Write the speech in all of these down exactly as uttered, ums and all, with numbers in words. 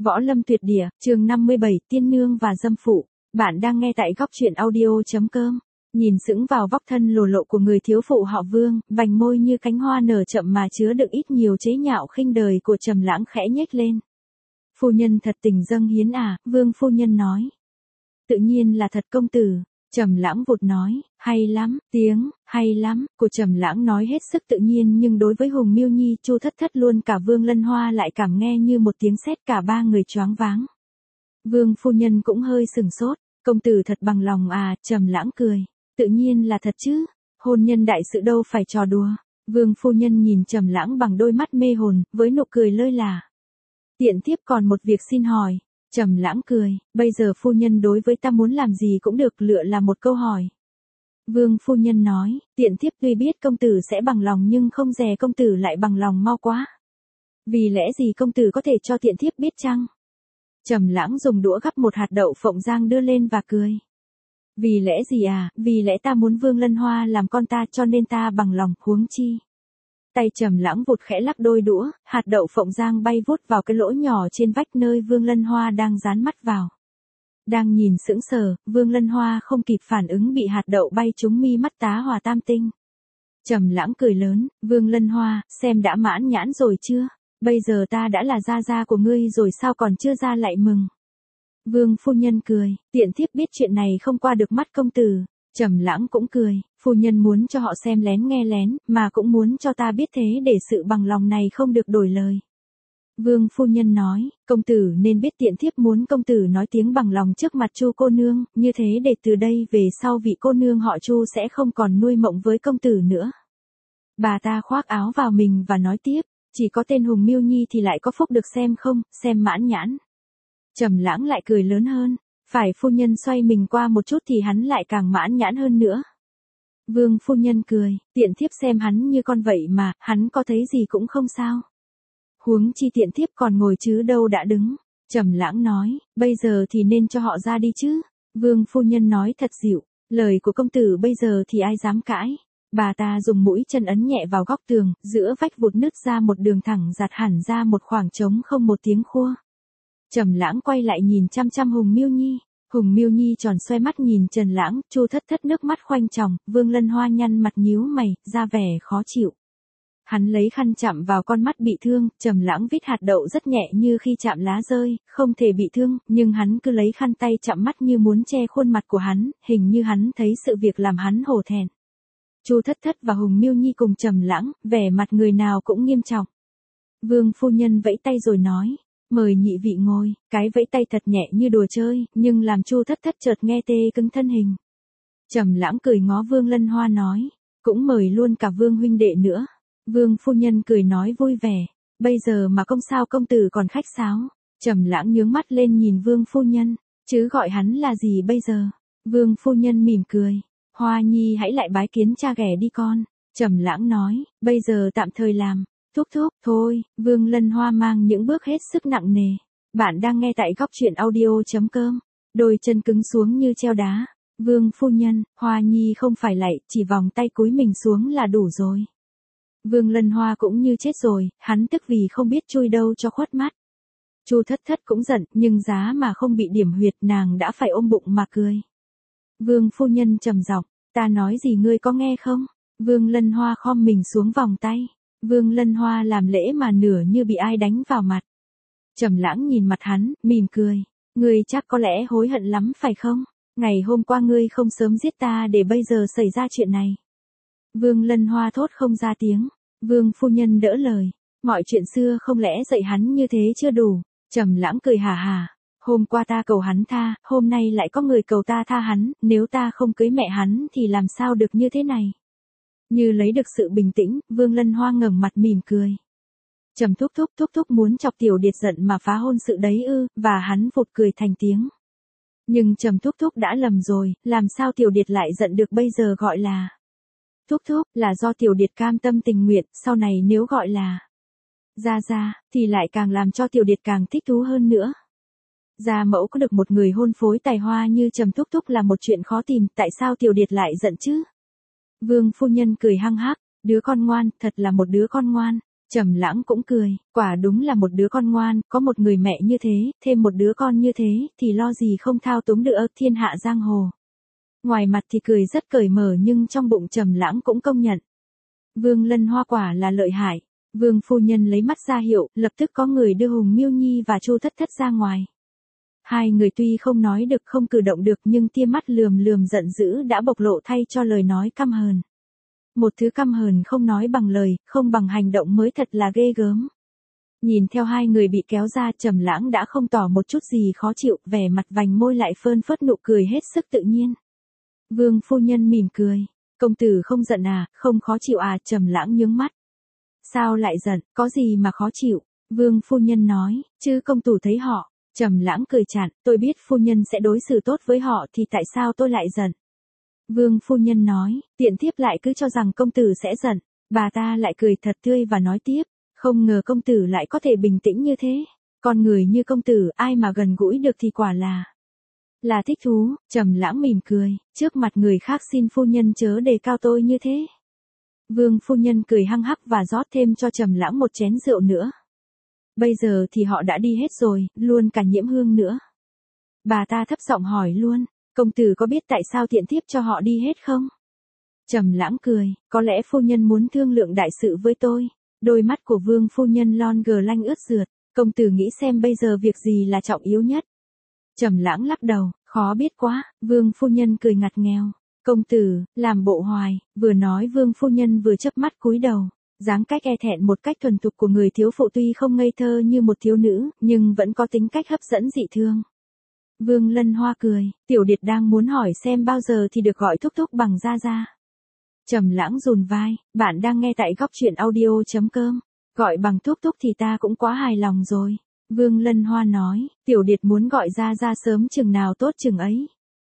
Võ Lâm Tuyệt Địa, chương năm mươi bảy, Tiên Nương và Dâm Phụ. Bạn đang nghe tại góc truyện audio.com. Nhìn sững vào vóc thân lồ lộ của người thiếu phụ họ Vương, vành môi như cánh hoa nở chậm mà chứa đựng ít nhiều chế nhạo khinh đời của Trầm Lãng khẽ nhếch lên. Phu nhân thật tình dâng hiến à, Vương phu nhân nói. Tự nhiên là thật công tử. Trầm Lãng vụt nói, hay lắm, tiếng, hay lắm, của Trầm Lãng nói hết sức tự nhiên nhưng đối với Hùng Miêu Nhi, Chu Thất Thất luôn cả Vương Lân Hoa lại cảm nghe như một tiếng sét, cả ba người choáng váng. Vương phu nhân cũng hơi sửng sốt, công tử thật bằng lòng à, Trầm Lãng cười, tự nhiên là thật chứ, hôn nhân đại sự đâu phải trò đùa. Vương phu nhân nhìn Trầm Lãng bằng đôi mắt mê hồn, với nụ cười lơi là. Tiện tiếp còn một việc xin hỏi. Trầm Lãng cười, bây giờ phu nhân đối với ta muốn làm gì cũng được, lựa là một câu hỏi. Vương phu nhân nói, tiện thiếp tuy biết công tử sẽ bằng lòng nhưng không dè công tử lại bằng lòng mau quá. Vì lẽ gì công tử có thể cho tiện thiếp biết chăng? Trầm Lãng dùng đũa gắp một hạt đậu phộng rang đưa lên và cười. Vì lẽ gì à, vì lẽ ta muốn Vương Lân Hoa làm con ta cho nên ta bằng lòng, huống chi. Tay Trầm Lãng vụt khẽ lắc đôi đũa, hạt đậu phộng rang bay vút vào cái lỗ nhỏ trên vách nơi Vương Lân Hoa đang dán mắt vào. Đang nhìn sững sờ, Vương Lân Hoa không kịp phản ứng bị hạt đậu bay trúng mi mắt tá Hòa Tam Tinh. Trầm Lãng cười lớn, Vương Lân Hoa, xem đã mãn nhãn rồi chưa? Bây giờ ta đã là gia gia của ngươi rồi sao còn chưa ra lại mừng? Vương phu nhân cười, tiện thiếp biết chuyện này không qua được mắt công tử. Trầm Lãng cũng cười, phu nhân muốn cho họ xem lén nghe lén, mà cũng muốn cho ta biết thế để sự bằng lòng này không được đổi lời. Vương phu nhân nói, công tử nên biết tiện thiếp muốn công tử nói tiếng bằng lòng trước mặt Chu cô nương, như thế để từ đây về sau vị cô nương họ Chu sẽ không còn nuôi mộng với công tử nữa. Bà ta khoác áo vào mình và nói tiếp, chỉ có tên Hùng Miêu Nhi thì lại có phúc được xem không, xem mãn nhãn. Trầm Lãng lại cười lớn hơn. Phải phu nhân xoay mình qua một chút thì hắn lại càng mãn nhãn hơn nữa. Vương phu nhân cười, tiện thiếp xem hắn như con vậy mà, hắn có thấy gì cũng không sao. Huống chi tiện thiếp còn ngồi chứ đâu đã đứng. Trầm Lãng nói, bây giờ thì nên cho họ ra đi chứ. Vương phu nhân nói thật dịu, lời của công tử bây giờ thì ai dám cãi. Bà ta dùng mũi chân ấn nhẹ vào góc tường, giữa vách vụt nứt ra một đường thẳng giạt hẳn ra một khoảng trống không một tiếng khua. Trầm Lãng quay lại nhìn chăm chăm Hùng Miêu Nhi. Hùng Miêu Nhi tròn xoe mắt nhìn Trầm Lãng, Chu Thất Thất nước mắt khoanh tròng, Vương Lân Hoa nhăn mặt nhíu mày, ra vẻ khó chịu. Hắn lấy khăn chạm vào con mắt bị thương, Trầm Lãng vít hạt đậu rất nhẹ như khi chạm lá rơi, không thể bị thương, nhưng hắn cứ lấy khăn tay chạm mắt như muốn che khuôn mặt của hắn, hình như hắn thấy sự việc làm hắn hổ thẹn. Chu Thất Thất và Hùng Miêu Nhi cùng Trầm Lãng, vẻ mặt người nào cũng nghiêm trọng. Vương phu nhân vẫy tay rồi nói, mời nhị vị ngồi, cái vẫy tay thật nhẹ như đùa chơi, nhưng làm Chu Thất Thất chợt nghe tê cứng thân hình. Trầm Lãng cười ngó Vương Lân Hoa nói, cũng mời luôn cả Vương huynh đệ nữa. Vương phu nhân cười nói vui vẻ, bây giờ mà công sao công tử còn khách sáo. Trầm Lãng nhướng mắt lên nhìn Vương phu nhân, chứ gọi hắn là gì bây giờ? Vương phu nhân mỉm cười, Hoa Nhi hãy lại bái kiến cha ghẻ đi con. Trầm Lãng nói, bây giờ tạm thời làm. Thúc thúc, thôi, Vương Lân Hoa mang những bước hết sức nặng nề. Bạn đang nghe tại góc truyện audio.com. Đôi chân cứng xuống như treo đá. Vương phu nhân, Hoa Nhi không phải lạy, chỉ vòng tay cúi mình xuống là đủ rồi. Vương Lân Hoa cũng như chết rồi, hắn tức vì không biết chui đâu cho khuất mắt. Chu Thất Thất cũng giận, nhưng giá mà không bị điểm huyệt nàng đã phải ôm bụng mà cười. Vương phu nhân trầm giọng, ta nói gì ngươi có nghe không? Vương Lân Hoa khom mình xuống vòng tay. Vương Lân Hoa làm lễ mà nửa như bị ai đánh vào mặt. Trầm Lãng nhìn mặt hắn, mỉm cười. Ngươi chắc có lẽ hối hận lắm phải không? Ngày hôm qua ngươi không sớm giết ta để bây giờ xảy ra chuyện này. Vương Lân Hoa thốt không ra tiếng. Vương phu nhân đỡ lời. Mọi chuyện xưa không lẽ dạy hắn như thế chưa đủ. Trầm Lãng cười hà hà. Hôm qua ta cầu hắn tha, hôm nay lại có người cầu ta tha hắn, nếu ta không cưới mẹ hắn thì làm sao được như thế này. Như lấy được sự bình tĩnh, Vương Lân Hoa ngẩng mặt mỉm cười. Trầm thúc thúc thúc thúc muốn chọc tiểu điệt giận mà phá hôn sự đấy ư, và hắn vụt cười thành tiếng. Nhưng Trầm thúc thúc đã lầm rồi, làm sao tiểu điệt lại giận được bây giờ gọi là. Thúc thúc là do tiểu điệt cam tâm tình nguyện, sau này nếu gọi là gia gia, thì lại càng làm cho tiểu điệt càng thích thú hơn nữa. Gia mẫu có được một người hôn phối tài hoa như Trầm thúc thúc là một chuyện khó tìm, tại sao tiểu điệt lại giận chứ? Vương phu nhân cười hăng hắc, đứa con ngoan, thật là một đứa con ngoan. Trầm Lãng cũng cười, quả đúng là một đứa con ngoan, có một người mẹ như thế, thêm một đứa con như thế, thì lo gì không thao túng được thiên hạ giang hồ. Ngoài mặt thì cười rất cởi mở nhưng trong bụng Trầm Lãng cũng công nhận. Vương Lân Hoa quả là lợi hại. Vương phu nhân lấy mắt ra hiệu, lập tức có người đưa Hùng Miêu Nhi và Chu Thất Thất ra ngoài. Hai người tuy không nói được không cử động được nhưng tia mắt lườm lườm giận dữ đã bộc lộ thay cho lời nói căm hờn. Một thứ căm hờn không nói bằng lời, không bằng hành động mới thật là ghê gớm. Nhìn theo hai người bị kéo ra, Trầm Lãng đã không tỏ một chút gì khó chịu, vẻ mặt vành môi lại phơn phớt nụ cười hết sức tự nhiên. Vương phu nhân mỉm cười, công tử không giận à, không khó chịu à, Trầm Lãng nhướng mắt. Sao lại giận, có gì mà khó chịu? Vương phu nhân nói, chứ công tử thấy họ. Trầm Lãng cười chặn, tôi biết phu nhân sẽ đối xử tốt với họ thì tại sao tôi lại giận? Vương phu nhân nói, tiện thiếp lại cứ cho rằng công tử sẽ giận. Bà ta lại cười thật tươi và nói tiếp, không ngờ công tử lại có thể bình tĩnh như thế. Con người như công tử ai mà gần gũi được thì quả là là thích thú. Trầm Lãng mỉm cười, trước mặt người khác xin phu nhân chớ đề cao tôi như thế. Vương phu nhân cười hăng hắc và rót thêm cho Trầm Lãng một chén rượu nữa. Bây giờ thì họ đã đi hết rồi, luôn cả Nhiễm Hương nữa. Bà ta thấp giọng hỏi luôn, công tử có biết tại sao tiện thiếp cho họ đi hết không? Trầm Lãng cười, có lẽ phu nhân muốn thương lượng đại sự với tôi. Đôi mắt của Vương phu nhân lon gờ lanh ướt rượt, công tử nghĩ xem bây giờ việc gì là trọng yếu nhất? Trầm Lãng lắc đầu, khó biết quá. Vương phu nhân cười ngặt nghèo, công tử, làm bộ hoài. Vừa nói Vương phu nhân vừa chớp mắt cúi đầu. Dáng cách e thẹn một cách thuần thục của người thiếu phụ tuy không ngây thơ như một thiếu nữ, nhưng vẫn có tính cách hấp dẫn dị thương. Vương Lân Hoa cười, Tiểu Điệt đang muốn hỏi xem bao giờ thì được gọi thúc thúc bằng gia gia. Trầm Lãng rùn vai, bạn đang nghe tại góc truyện audio chấm com. Gọi bằng thúc thúc thì ta cũng quá hài lòng rồi. Vương Lân Hoa nói, Tiểu Điệt muốn gọi gia gia sớm chừng nào tốt chừng ấy.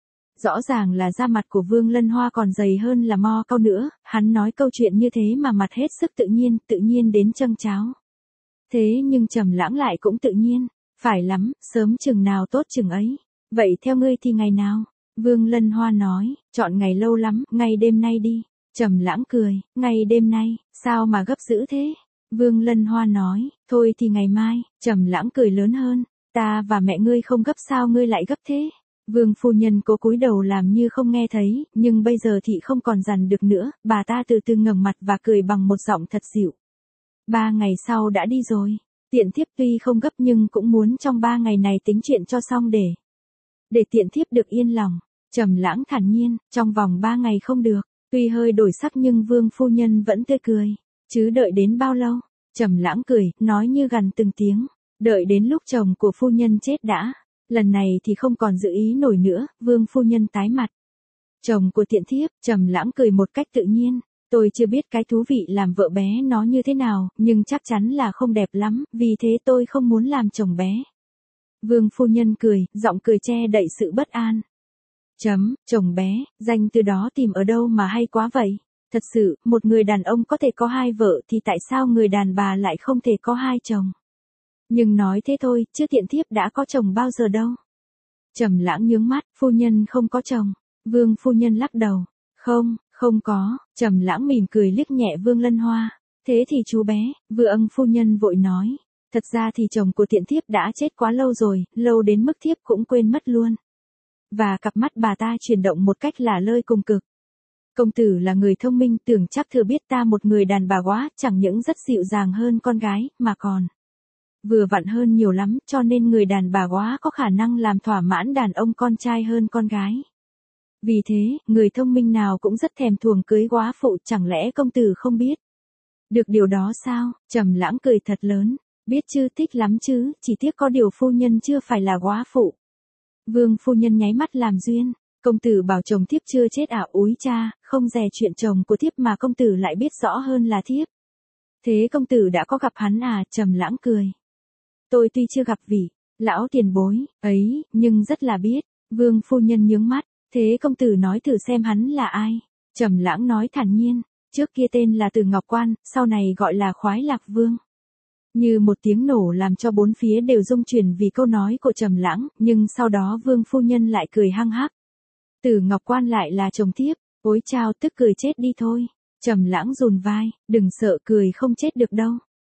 Rõ ràng là da mặt của Vương Lân Hoa còn dày hơn là mo cau nữa, hắn nói câu chuyện như thế mà mặt hết sức tự nhiên, tự nhiên đến châng cháo. Thế nhưng Trầm Lãng lại cũng tự nhiên, phải lắm, sớm chừng nào tốt chừng ấy. Vậy theo ngươi thì ngày nào? Vương Lân Hoa nói, chọn ngày lâu lắm, ngày đêm nay đi. Trầm Lãng cười, ngày đêm nay, sao mà gấp dữ thế? Vương Lân Hoa nói, thôi thì ngày mai. Trầm Lãng cười lớn hơn, ta và mẹ ngươi không gấp sao ngươi lại gấp thế? Vương phu nhân cố cúi đầu làm như không nghe thấy, nhưng bây giờ thì không còn dằn được nữa, bà ta từ từ ngẩng mặt và cười bằng một giọng thật dịu. Ba ngày sau đã đi rồi, tiện thiếp tuy không gấp nhưng cũng muốn trong ba ngày này tính chuyện cho xong để để tiện thiếp được yên lòng. Trầm Lãng thản nhiên, trong vòng ba ngày không được. Tuy hơi đổi sắc nhưng Vương phu nhân vẫn tươi cười, chứ đợi đến bao lâu? Trầm Lãng cười, nói như gằn từng tiếng, đợi đến lúc chồng của phu nhân chết đã. Lần này thì không còn giữ ý nổi nữa. Vương phu nhân tái mặt. Chồng của tiện thiếp. Trầm Lãng cười một cách tự nhiên, tôi chưa biết cái thú vị làm vợ bé nó như thế nào, nhưng chắc chắn là không đẹp lắm, vì thế tôi không muốn làm chồng bé. Vương phu nhân cười, giọng cười che đậy sự bất an. Chấm, chồng bé, danh từ đó tìm ở đâu mà hay quá vậy? Thật sự, một người đàn ông có thể có hai vợ thì tại sao người đàn bà lại không thể có hai chồng? Nhưng nói thế thôi, chứ tiện thiếp đã có chồng bao giờ đâu. Trầm Lãng nhướng mắt, phu nhân không có chồng. Vương phu nhân lắc đầu, không, không có. Trầm Lãng mỉm cười liếc nhẹ Vương Lân Hoa, thế thì chú bé. Vương phu nhân vội nói, thật ra thì chồng của tiện thiếp đã chết quá lâu rồi, lâu đến mức thiếp cũng quên mất luôn. Và cặp mắt bà ta chuyển động một cách lả lơi cùng cực. Công tử là người thông minh, tưởng chắc thừa biết ta một người đàn bà quá, chẳng những rất dịu dàng hơn con gái, mà còn vừa vặn hơn nhiều lắm, cho nên người đàn bà quá có khả năng làm thỏa mãn đàn ông con trai hơn con gái. Vì thế, người thông minh nào cũng rất thèm thuồng cưới góa phụ, chẳng lẽ công tử không biết được điều đó sao? Trầm Lãng cười thật lớn, biết chứ, thích lắm chứ, chỉ tiếc có điều phu nhân chưa phải là góa phụ. Vương phu nhân nháy mắt làm duyên, công tử bảo chồng thiếp chưa chết à? Úi cha, không dè chuyện chồng của thiếp mà công tử lại biết rõ hơn là thiếp. Thế công tử đã có gặp hắn à? Trầm Lãng cười. Tôi tuy chưa gặp vị lão tiền bối ấy, nhưng rất là biết. Vương phu nhân nhướng mắt, thế công tử nói thử xem hắn là ai? Trầm Lãng nói thản nhiên, trước kia tên là Từ Ngọc Quan, sau này gọi là Khoái Lạc Vương. Như một tiếng nổ làm cho bốn phía đều rung chuyển vì câu nói của Trầm Lãng, nhưng sau đó Vương phu nhân lại cười hăng hắc. Từ Ngọc Quan lại là chồng thiếp, ôi chao, tức cười chết đi thôi. Trầm Lãng rùn vai, đừng sợ, cười không chết được đâu.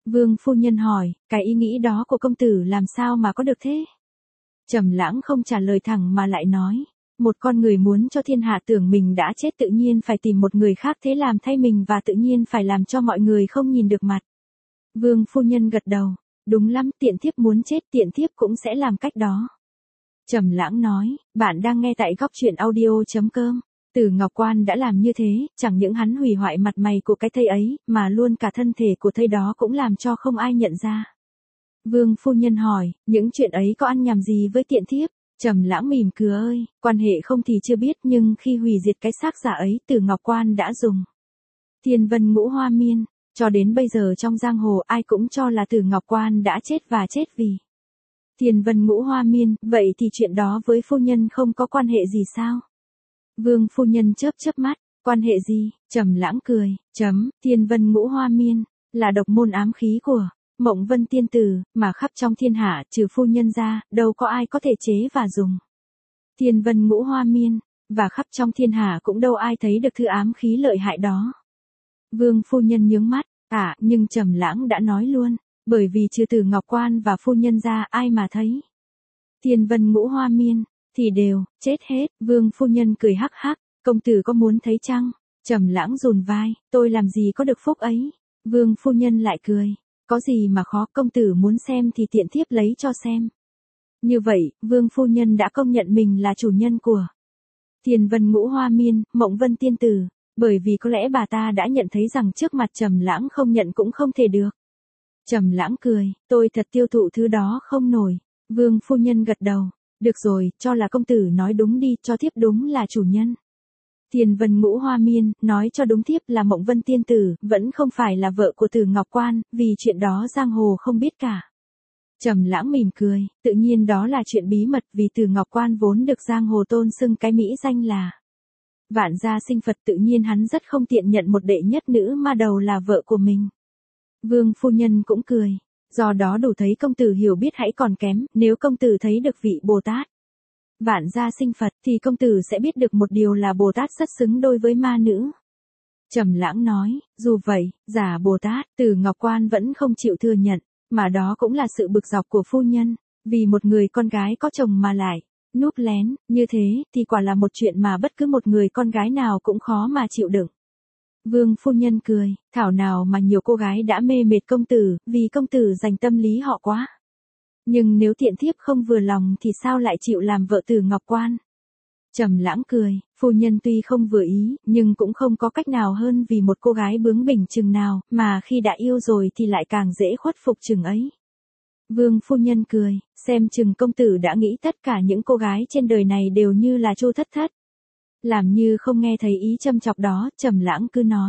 Vương phu nhân hỏi, cái ý nghĩ đó của công tử làm sao mà có được thế? Trầm Lãng không trả lời thẳng mà lại nói, một con người muốn cho thiên hạ tưởng mình đã chết tự nhiên phải tìm một người khác thế làm thay mình và tự nhiên phải làm cho mọi người không nhìn được mặt. Vương phu nhân gật đầu, đúng lắm, tiện thiếp muốn chết tiện thiếp cũng sẽ làm cách đó. Trầm Lãng nói, bạn đang nghe tại góc truyện audio chấm com. Từ Ngọc Quan đã làm như thế, chẳng những hắn hủy hoại mặt mày của cái thây ấy, mà luôn cả thân thể của thây đó cũng làm cho không ai nhận ra. Vương phu nhân hỏi, những chuyện ấy có ăn nhầm gì với tiện thiếp? Trầm Lãng mỉm cười ơi, quan hệ không thì chưa biết nhưng khi hủy diệt cái xác giả ấy Từ Ngọc Quan đã dùng Thiên Vân Ngũ Hoa Miên, cho đến bây giờ trong giang hồ ai cũng cho là Từ Ngọc Quan đã chết và chết vì Thiên Vân Ngũ Hoa Miên, vậy thì chuyện đó với phu nhân không có quan hệ gì sao? Vương phu nhân chớp chớp mắt, quan hệ gì? Trầm Lãng cười, chấm, Thiên Vân Ngũ Hoa Miên là độc môn ám khí của Mộng Vân tiên tử, mà khắp trong thiên hạ trừ phu nhân ra, đâu có ai có thể chế và dùng Thiên Vân Ngũ Hoa Miên, và khắp trong thiên hạ cũng đâu ai thấy được thư ám khí lợi hại đó. Vương phu nhân nhướng mắt, à, nhưng Trầm Lãng đã nói luôn, bởi vì trừ Từ Ngọc Quan và phu nhân ra ai mà thấy Thiên Vân Ngũ Hoa Miên thì đều chết hết. Vương phu nhân cười hắc hắc, công tử có muốn thấy chăng? Trầm Lãng rùn vai, tôi làm gì có được phúc ấy. Vương phu nhân lại cười, có gì mà khó, công tử muốn xem thì tiện thiếp lấy cho xem. Như vậy, Vương phu nhân đã công nhận mình là chủ nhân của Thiên Vân Ngũ Hoa Miên, Mộng Vân tiên tử, bởi vì có lẽ bà ta đã nhận thấy rằng trước mặt Trầm Lãng không nhận cũng không thể được. Trầm Lãng cười, tôi thật tiêu thụ thứ đó không nổi. Vương phu nhân gật đầu, được rồi, cho là công tử nói đúng đi, cho thiếp đúng là chủ nhân Thiên Vân Ngũ Hoa Miên, nói cho đúng thiếp là Mộng Vân tiên tử, vẫn không phải là vợ của Từ Ngọc Quan, vì chuyện đó giang hồ không biết cả. Trầm Lãng mỉm cười, tự nhiên đó là chuyện bí mật, vì Từ Ngọc Quan vốn được giang hồ tôn xưng cái mỹ danh là Vạn gia sinh Phật, tự nhiên hắn rất không tiện nhận một đệ nhất nữ ma đầu là vợ của mình. Vương phu nhân cũng cười, do đó đủ thấy công tử hiểu biết hãy còn kém, nếu công tử thấy được vị Bồ Tát Vạn gia sinh Phật thì công tử sẽ biết được một điều là Bồ Tát rất xứng đôi với ma nữ. Trầm Lãng nói, dù vậy, giả Bồ Tát, Từ Ngọc Quan vẫn không chịu thừa nhận, mà đó cũng là sự bực dọc của phu nhân, vì một người con gái có chồng mà lại núp lén, như thế thì quả là một chuyện mà bất cứ một người con gái nào cũng khó mà chịu đựng. Vương phu nhân cười, thảo nào mà nhiều cô gái đã mê mệt công tử, vì công tử dành tâm lý họ quá. Nhưng nếu tiện thiếp không vừa lòng thì sao lại chịu làm vợ Từ Ngọc Quan? Trầm Lãng cười, phu nhân tuy không vừa ý, nhưng cũng không có cách nào hơn vì một cô gái bướng bỉnh chừng nào, mà khi đã yêu rồi thì lại càng dễ khuất phục chừng ấy. Vương phu nhân cười, xem chừng công tử đã nghĩ tất cả những cô gái trên đời này đều như là Chu Thất Thất. Làm như không nghe thấy ý châm chọc đó, Trầm Lãng cứ nói.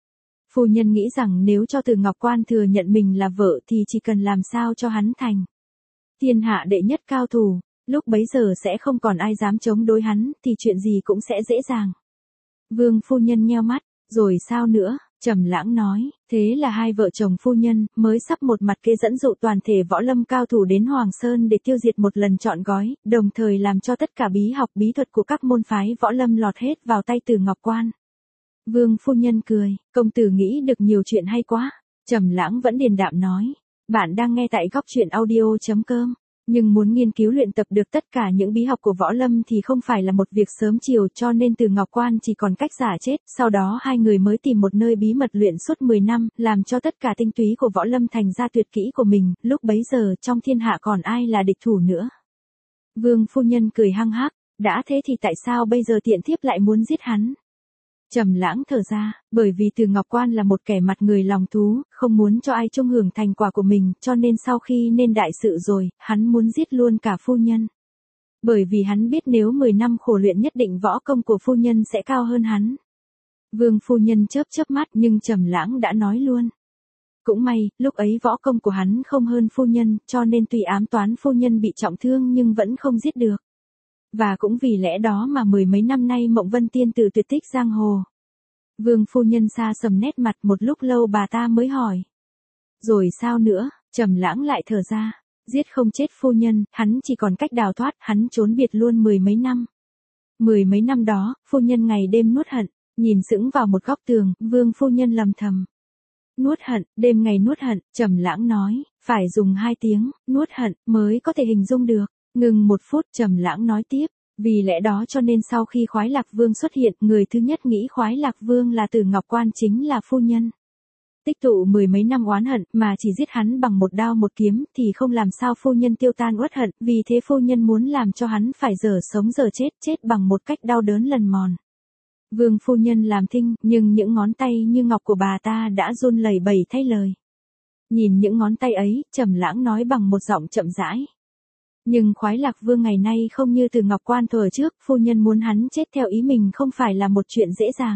Phu nhân nghĩ rằng nếu cho Từ Ngọc Quan thừa nhận mình là vợ thì chỉ cần làm sao cho hắn thành thiên hạ đệ nhất cao thủ, lúc bấy giờ sẽ không còn ai dám chống đối hắn, thì chuyện gì cũng sẽ dễ dàng. Vương phu nhân nheo mắt, rồi sao nữa? Trầm Lãng nói, thế là hai vợ chồng phu nhân mới sắp một mặt kế dẫn dụ toàn thể võ lâm cao thủ đến Hoàng Sơn để tiêu diệt một lần trọn gói, đồng thời làm cho tất cả bí học bí thuật của các môn phái võ lâm lọt hết vào tay Từ Ngọc Quan. Vương phu nhân cười, công tử nghĩ được nhiều chuyện hay quá. Trầm Lãng vẫn điềm đạm nói, bạn đang nghe tại góc truyện audio chấm com. Nhưng muốn nghiên cứu luyện tập được tất cả những bí học của võ lâm thì không phải là một việc sớm chiều, cho nên Từ Ngọc Quan chỉ còn cách giả chết, sau đó hai người mới tìm một nơi bí mật luyện suốt mười năm, làm cho tất cả tinh túy của võ lâm thành ra tuyệt kỹ của mình, lúc bấy giờ trong thiên hạ còn ai là địch thủ nữa. Vương phu nhân cười hăng hắc, đã thế thì tại sao bây giờ tiện thiếp lại muốn giết hắn? Trầm Lãng thở ra, bởi vì Từ Ngọc Quan là một kẻ mặt người lòng thú, không muốn cho ai chung hưởng thành quả của mình, cho nên sau khi nên đại sự rồi, hắn muốn giết luôn cả phu nhân. Bởi vì hắn biết nếu mười năm khổ luyện nhất định võ công của phu nhân sẽ cao hơn hắn. Vương phu nhân chớp chớp mắt nhưng Trầm Lãng đã nói luôn. Cũng may, lúc ấy võ công của hắn không hơn phu nhân, cho nên tuy ám toán phu nhân bị trọng thương nhưng vẫn không giết được. Và cũng vì lẽ đó mà mười mấy năm nay Mộng Vân tiên tử tuyệt tích giang hồ. Vương phu nhân xa sầm nét mặt, một lúc lâu bà ta mới hỏi. Rồi sao nữa? Trầm Lãng lại thở ra. Giết không chết phu nhân, hắn chỉ còn cách đào thoát, hắn trốn biệt luôn mười mấy năm. Mười mấy năm đó, phu nhân ngày đêm nuốt hận, nhìn sững vào một góc tường, vương phu nhân lầm thầm. nuốt hận, đêm ngày nuốt hận, Trầm Lãng nói, phải dùng hai tiếng, nuốt hận, mới có thể hình dung được. Ngừng một phút, Trầm Lãng nói tiếp, vì lẽ đó cho nên sau khi Khoái Lạc Vương xuất hiện, người thứ nhất nghĩ Khoái Lạc Vương là Tử Ngọc Quan chính là phu nhân. Tích tụ mười mấy năm oán hận mà chỉ giết hắn bằng một đao một kiếm thì không làm sao phu nhân tiêu tan uất hận, vì thế phu nhân muốn làm cho hắn phải dở sống dở chết, chết bằng một cách đau đớn lần mòn. Vương phu nhân làm thinh, nhưng những ngón tay như ngọc của bà ta đã run lẩy bẩy thay lời. Nhìn những ngón tay ấy, Trầm Lãng nói bằng một giọng chậm rãi. Nhưng Khoái Lạc Vương ngày nay không như Từ Ngọc Quan thuở trước, phu nhân muốn hắn chết theo ý mình không phải là một chuyện dễ dàng.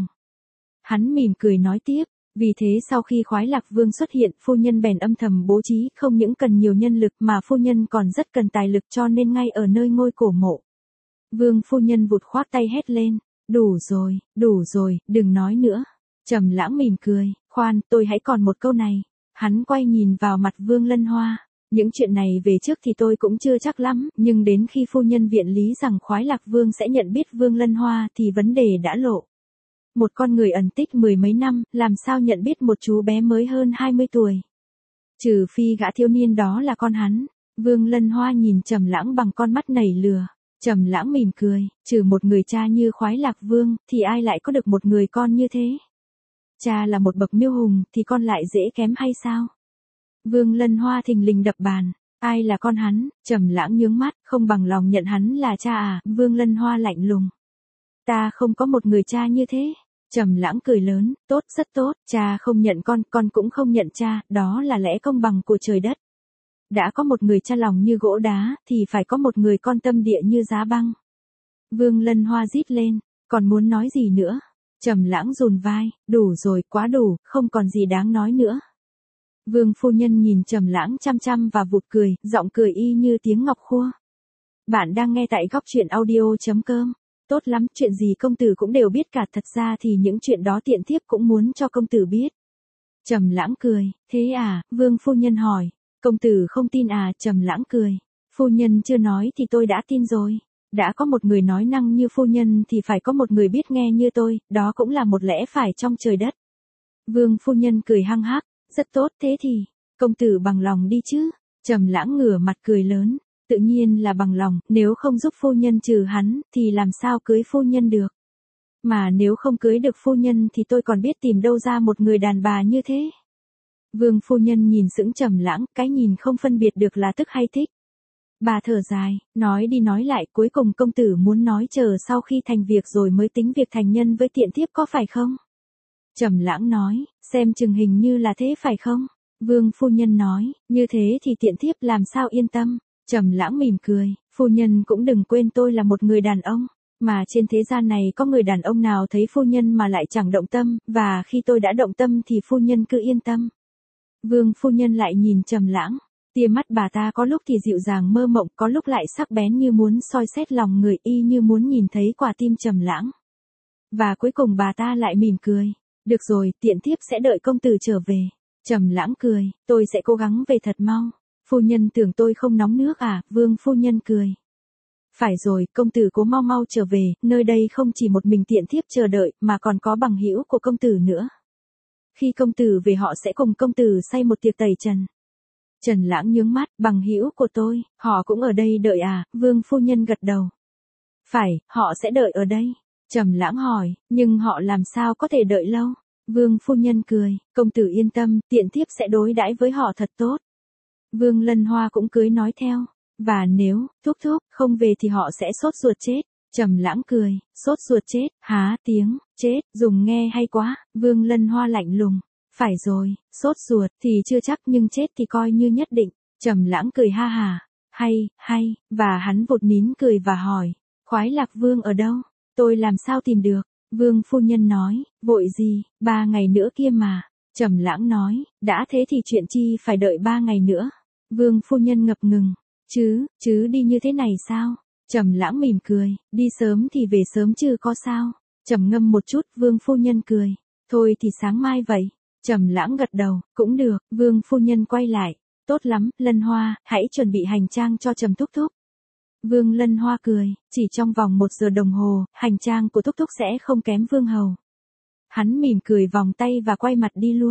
Hắn mỉm cười nói tiếp, vì thế sau khi Khoái Lạc Vương xuất hiện, phu nhân bèn âm thầm bố trí, không những cần nhiều nhân lực mà phu nhân còn rất cần tài lực, cho nên ngay ở nơi ngôi cổ mộ. Vương phu nhân vụt khoác tay hét lên, đủ rồi, đủ rồi, đừng nói nữa. Trầm Lãng mỉm cười, khoan, tôi hãy còn một câu này. Hắn quay nhìn vào mặt Vương Lân Hoa. Những chuyện này về trước thì tôi cũng chưa chắc lắm, nhưng đến khi phu nhân viện lý rằng Khoái Lạc Vương sẽ nhận biết Vương Lân Hoa thì vấn đề đã lộ. Một con người ẩn tích mười mấy năm, làm sao nhận biết một chú bé mới hơn hai mươi tuổi. Trừ phi gã thiếu niên đó là con hắn. Vương Lân Hoa nhìn Trầm Lãng bằng con mắt nảy lửa. Trầm Lãng mỉm cười, trừ một người cha như Khoái Lạc Vương, thì ai lại có được một người con như thế? Cha là một bậc miêu hùng, thì con lại dễ kém hay sao? Vương Lân Hoa thình lình đập bàn, ai là con hắn? Trầm Lãng nhướng mắt, không bằng lòng nhận hắn là cha à? Vương Lân Hoa lạnh lùng. Ta không có một người cha như thế. Trầm Lãng cười lớn, tốt, rất tốt, cha không nhận con, con cũng không nhận cha, đó là lẽ công bằng của trời đất. Đã có một người cha lòng như gỗ đá, thì phải có một người con tâm địa như giá băng. Vương Lân Hoa rít lên, còn muốn nói gì nữa? Trầm Lãng dùn vai, đủ rồi, quá đủ, không còn gì đáng nói nữa. Vương phu nhân nhìn Trầm Lãng chăm chăm và vụt cười, giọng cười y như tiếng ngọc khua. Bạn đang nghe tại góc truyện audio chấm com. Tốt lắm, chuyện gì công tử cũng đều biết cả, thật ra thì những chuyện đó tiện thiếp cũng muốn cho công tử biết. Trầm Lãng cười, thế à? Vương phu nhân hỏi. Công tử không tin à? Trầm Lãng cười. Phu nhân chưa nói thì tôi đã tin rồi. Đã có một người nói năng như phu nhân thì phải có một người biết nghe như tôi, đó cũng là một lẽ phải trong trời đất. Vương phu nhân cười hăng hắc, rất tốt, thế thì, công tử bằng lòng đi chứ? Trầm Lãng ngửa mặt cười lớn, tự nhiên là bằng lòng, nếu không giúp phu nhân trừ hắn, thì làm sao cưới phu nhân được? Mà nếu không cưới được phu nhân thì tôi còn biết tìm đâu ra một người đàn bà như thế? Vương phu nhân nhìn sững Trầm Lãng, cái nhìn không phân biệt được là tức hay thích. Bà thở dài, nói đi nói lại, cuối cùng công tử muốn nói chờ sau khi thành việc rồi mới tính việc thành nhân với tiện thiếp có phải không? Trầm Lãng nói, xem chừng hình như là thế phải không? Vương phu nhân nói, như thế thì tiện thiếp làm sao yên tâm? Trầm Lãng mỉm cười, phu nhân cũng đừng quên tôi là một người đàn ông, mà trên thế gian này có người đàn ông nào thấy phu nhân mà lại chẳng động tâm, và khi tôi đã động tâm thì phu nhân cứ yên tâm. Vương phu nhân lại nhìn Trầm Lãng, tia mắt bà ta có lúc thì dịu dàng mơ mộng, có lúc lại sắc bén như muốn soi xét lòng người, y như muốn nhìn thấy quả tim Trầm Lãng. Và cuối cùng bà ta lại mỉm cười, được rồi, tiện thiếp sẽ đợi công tử trở về. Trầm Lãng cười, tôi sẽ cố gắng về thật mau. Phu nhân tưởng tôi không nóng nước à? Vương phu nhân cười. Phải rồi, công tử cố mau mau trở về, nơi đây không chỉ một mình tiện thiếp chờ đợi, mà còn có bằng hữu của công tử nữa. Khi công tử về họ sẽ cùng công tử xây một tiệc tẩy trần. Trầm Lãng nhướng mắt, bằng hữu của tôi, họ cũng ở đây đợi à? Vương phu nhân gật đầu. Phải, họ sẽ đợi ở đây. Trầm Lãng hỏi, nhưng họ làm sao có thể đợi lâu? Vương phu nhân cười, công tử yên tâm, tiện thiếp sẽ đối đãi với họ thật tốt. Vương Lân Hoa cũng cười nói theo, và nếu, thúc thúc, không về thì họ sẽ sốt ruột chết. Trầm Lãng cười, sốt ruột chết, há tiếng, chết, dùng nghe hay quá. Vương Lân Hoa lạnh lùng, phải rồi, sốt ruột thì chưa chắc nhưng chết thì coi như nhất định. Trầm Lãng cười ha hà, hay, hay, và hắn vụt nín cười và hỏi, Khoái Lạc Vương ở đâu? Tôi làm sao tìm được? Vương phu nhân nói, vội gì, ba ngày nữa kia mà. Trầm Lãng nói, đã thế thì chuyện chi phải đợi ba ngày nữa. Vương phu nhân ngập ngừng, chứ, chứ đi như thế này sao? Trầm Lãng mỉm cười, đi sớm thì về sớm chứ có sao? Trầm ngâm một chút, Vương phu nhân cười, thôi thì sáng mai vậy. Trầm Lãng gật đầu, cũng được. Vương phu nhân quay lại, tốt lắm, Lân Hoa, hãy chuẩn bị hành trang cho Trầm thúc thúc. Vương Lân Hoa cười, chỉ trong vòng một giờ đồng hồ, hành trang của thúc thúc sẽ không kém Vương hầu. Hắn mỉm cười vòng tay và quay mặt đi luôn.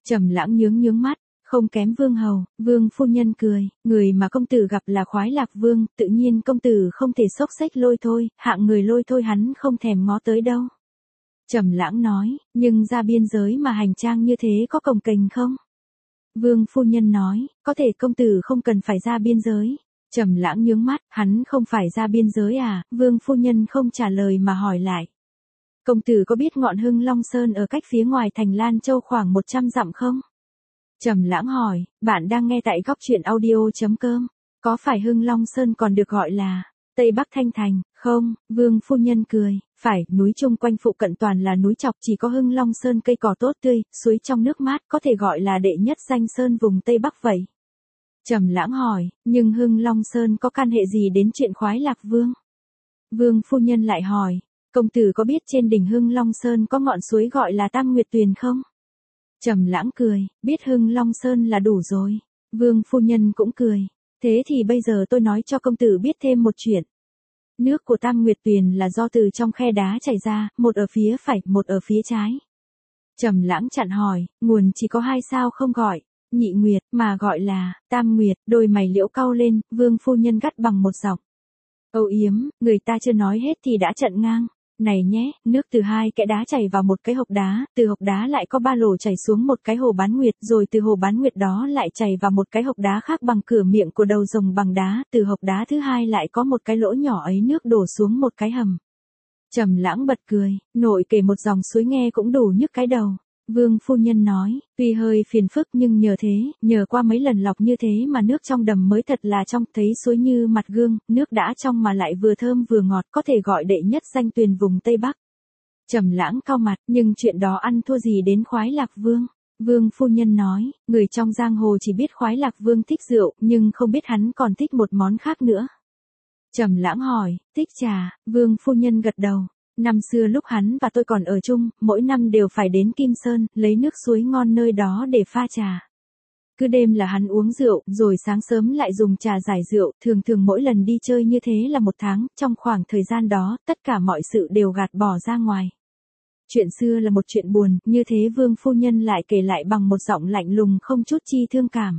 Trầm Lãng nhướng nhướng mắt, không kém Vương hầu. Vương phu nhân cười, người mà công tử gặp là Khoái Lạc Vương, tự nhiên công tử không thể xốc xếch lôi thôi, hạng người lôi thôi hắn không thèm ngó tới đâu. Trầm Lãng nói, nhưng ra biên giới mà hành trang như thế có cồng kềnh không? Vương phu nhân nói, có thể công tử không cần phải ra biên giới. Trầm Lãng nhướng mắt, hắn không phải ra biên giới à? Vương phu nhân không trả lời mà hỏi lại. Công tử có biết ngọn Hưng Long Sơn ở cách phía ngoài thành Lan Châu khoảng một trăm dặm không? Trầm Lãng hỏi, bạn đang nghe tại góc truyện audio chấm com. Có phải Hưng Long Sơn còn được gọi là Tây Bắc Thanh Thành, không? Vương phu nhân cười, phải, núi chung quanh phụ cận toàn là núi chọc, chỉ có Hưng Long Sơn cây cỏ tốt tươi, suối trong nước mát, có thể gọi là đệ nhất danh sơn vùng Tây Bắc vậy. Trầm Lãng hỏi, nhưng Hưng Long Sơn có can hệ gì đến chuyện Khoái Lạc Vương? Vương phu nhân lại hỏi, công tử có biết trên đỉnh Hưng Long Sơn có ngọn suối gọi là Tam Nguyệt Tuyền không? Trầm Lãng cười, biết Hưng Long Sơn là đủ rồi. Vương phu nhân cũng cười, thế thì bây giờ tôi nói cho công tử biết thêm một chuyện. Nước của Tam Nguyệt Tuyền là do từ trong khe đá chảy ra, một ở phía phải, một ở phía trái. Trầm Lãng chặn hỏi, nguồn chỉ có hai sao không gọi Nhị Nguyệt, mà gọi là Tam Nguyệt. Đôi mày liễu cau lên, Vương phu nhân gắt bằng một giọng. Âu yếm, người ta chưa nói hết thì đã chặn ngang. Này nhé, nước từ hai kẽ đá chảy vào một cái hộc đá, từ hộc đá lại có ba lỗ chảy xuống một cái hồ Bán Nguyệt, rồi từ hồ Bán Nguyệt đó lại chảy vào một cái hộc đá khác bằng cửa miệng của đầu rồng bằng đá, từ hộc đá thứ hai lại có một cái lỗ nhỏ ấy nước đổ xuống một cái hầm. Trầm Lãng bật cười, nội kể một dòng suối nghe cũng đủ nhức cái đầu. Vương phu nhân nói, tuy hơi phiền phức nhưng nhờ thế, nhờ qua mấy lần lọc như thế mà nước trong đầm mới thật là trong, thấy suối như mặt gương, nước đã trong mà lại vừa thơm vừa ngọt, có thể gọi đệ nhất danh tuyền vùng Tây Bắc. Trầm Lãng cau mặt, nhưng chuyện đó ăn thua gì đến Khoái Lạc Vương? Vương phu nhân nói, người trong giang hồ chỉ biết Khoái Lạc Vương thích rượu, nhưng không biết hắn còn thích một món khác nữa. Trầm Lãng hỏi, thích trà? Vương phu nhân gật đầu. Năm xưa lúc hắn và tôi còn ở chung, mỗi năm đều phải đến Kim Sơn, lấy nước suối ngon nơi đó để pha trà. Cứ đêm là hắn uống rượu, rồi sáng sớm lại dùng trà giải rượu, thường thường mỗi lần đi chơi như thế là một tháng, trong khoảng thời gian đó, tất cả mọi sự đều gạt bỏ ra ngoài. Chuyện xưa là một chuyện buồn, như thế Vương phu nhân lại kể lại bằng một giọng lạnh lùng không chút chi thương cảm.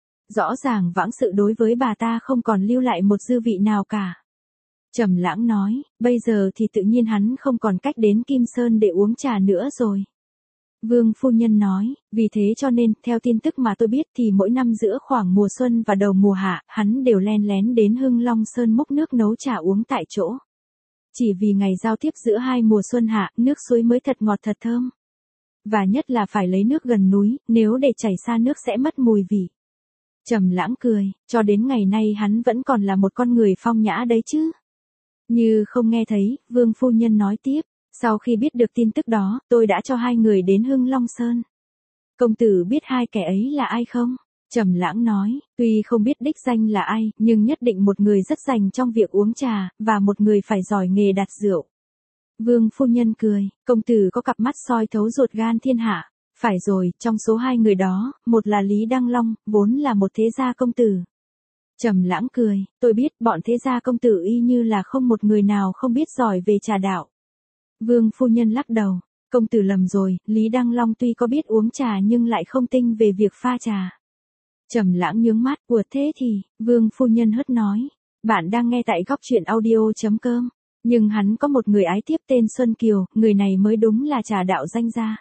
Rõ ràng vãng sự đối với bà ta không còn lưu lại một dư vị nào cả. Trầm Lãng nói, bây giờ thì tự nhiên hắn không còn cách đến Kim Sơn để uống trà nữa rồi. Vương phu nhân nói, vì thế cho nên, theo tin tức mà tôi biết thì mỗi năm giữa khoảng mùa xuân và đầu mùa hạ, hắn đều len lén đến Hưng Long Sơn múc nước nấu trà uống tại chỗ. Chỉ vì ngày giao tiếp giữa hai mùa xuân hạ, nước suối mới thật ngọt thật thơm. Và nhất là phải lấy nước gần núi, nếu để chảy xa nước sẽ mất mùi vị. Trầm Lãng cười, cho đến ngày nay hắn vẫn còn là một con người phong nhã đấy chứ. Như không nghe thấy, Vương phu nhân nói tiếp, sau khi biết được tin tức đó, tôi đã cho hai người đến Hưng Long Sơn. Công tử biết hai kẻ ấy là ai không? Trầm Lãng nói, tuy không biết đích danh là ai, nhưng nhất định một người rất rành trong việc uống trà, và một người phải giỏi nghề đặt rượu. Vương phu nhân cười, công tử có cặp mắt soi thấu ruột gan thiên hạ. Phải rồi, trong số hai người đó, một là Lý Đăng Long, vốn là một thế gia công tử. Trầm Lãng cười, tôi biết bọn thế gia công tử y như là không một người nào không biết giỏi về trà đạo. Vương phu nhân lắc đầu, công tử lầm rồi, Lý Đăng Long tuy có biết uống trà nhưng lại không tinh về việc pha trà. Trầm Lãng nhướng mắt, ủa thế thì, Vương phu nhân hất nói, bạn đang nghe tại góc truyện audio chấm com, nhưng hắn có một người ái tiếp tên Xuân Kiều, người này mới đúng là trà đạo danh gia.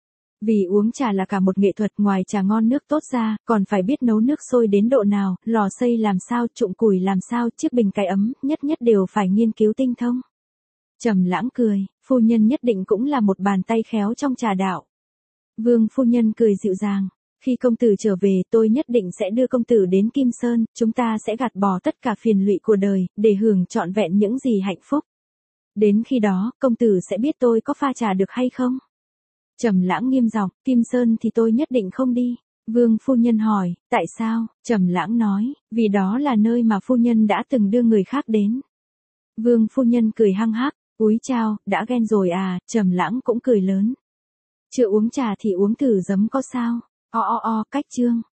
Vì uống trà là cả một nghệ thuật, ngoài trà ngon nước tốt ra, còn phải biết nấu nước sôi đến độ nào, lò xay làm sao, trụng củi làm sao, chiếc bình cái ấm, nhất nhất đều phải nghiên cứu tinh thông. Trầm Lãng cười, phu nhân nhất định cũng là một bàn tay khéo trong trà đạo. Vương phu nhân cười dịu dàng, khi công tử trở về tôi nhất định sẽ đưa công tử đến Kim Sơn, chúng ta sẽ gạt bỏ tất cả phiền lụy của đời, để hưởng trọn vẹn những gì hạnh phúc. Đến khi đó, công tử sẽ biết tôi có pha trà được hay không? Trầm Lãng nghiêm giọng, Kim Sơn thì tôi nhất định không đi. Vương phu nhân hỏi, tại sao? Trầm Lãng nói, vì đó là nơi mà phu nhân đã từng đưa người khác đến. Vương phu nhân cười hăng hắc, úi chao, đã ghen rồi à? Trầm Lãng cũng cười lớn. Chưa uống trà thì uống thử giấm có sao? O o o, cách chương.